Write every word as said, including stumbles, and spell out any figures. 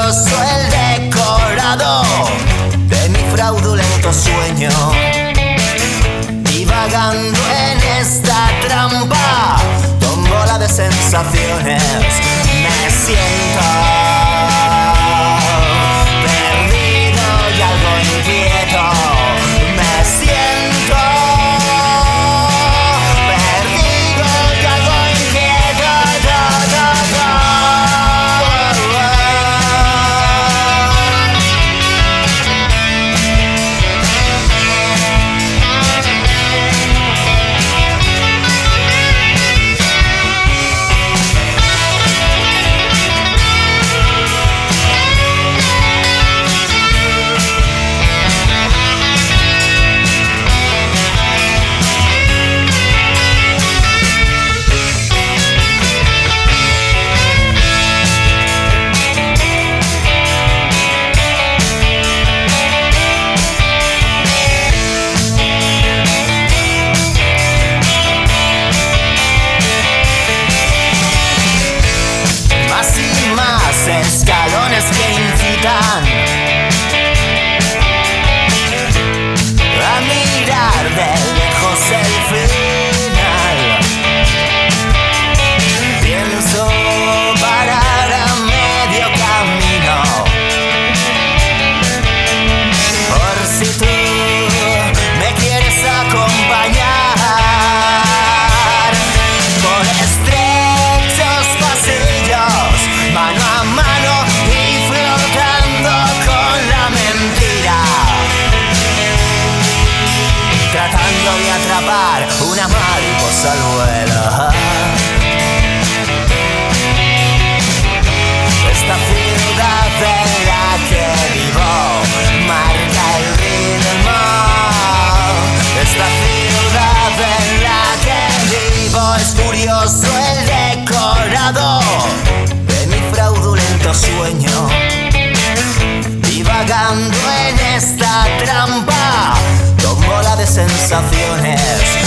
curioso el decorado de mi fraudulento sueño. Divagando en esta trampa, tómbola de sensaciones, me siento perdido y algo inquieto. Me siento perdido y algo inquieto. Da, da, da. Escalones que incitan a mirar de lejos el final. Pienso parar a medio camino, por si tú me quieres acompañar por estrechos pasillos, mano a mano y flotando con la mentira, tratando de atrapar una mariposa al vuelo. Esta ciudad en la que vivo marca el ritmo. Esta ciudad en la que vivo es curioso el decorado de mi fraudulento sueño. Divagando en esta trampa, tómbola de sensaciones,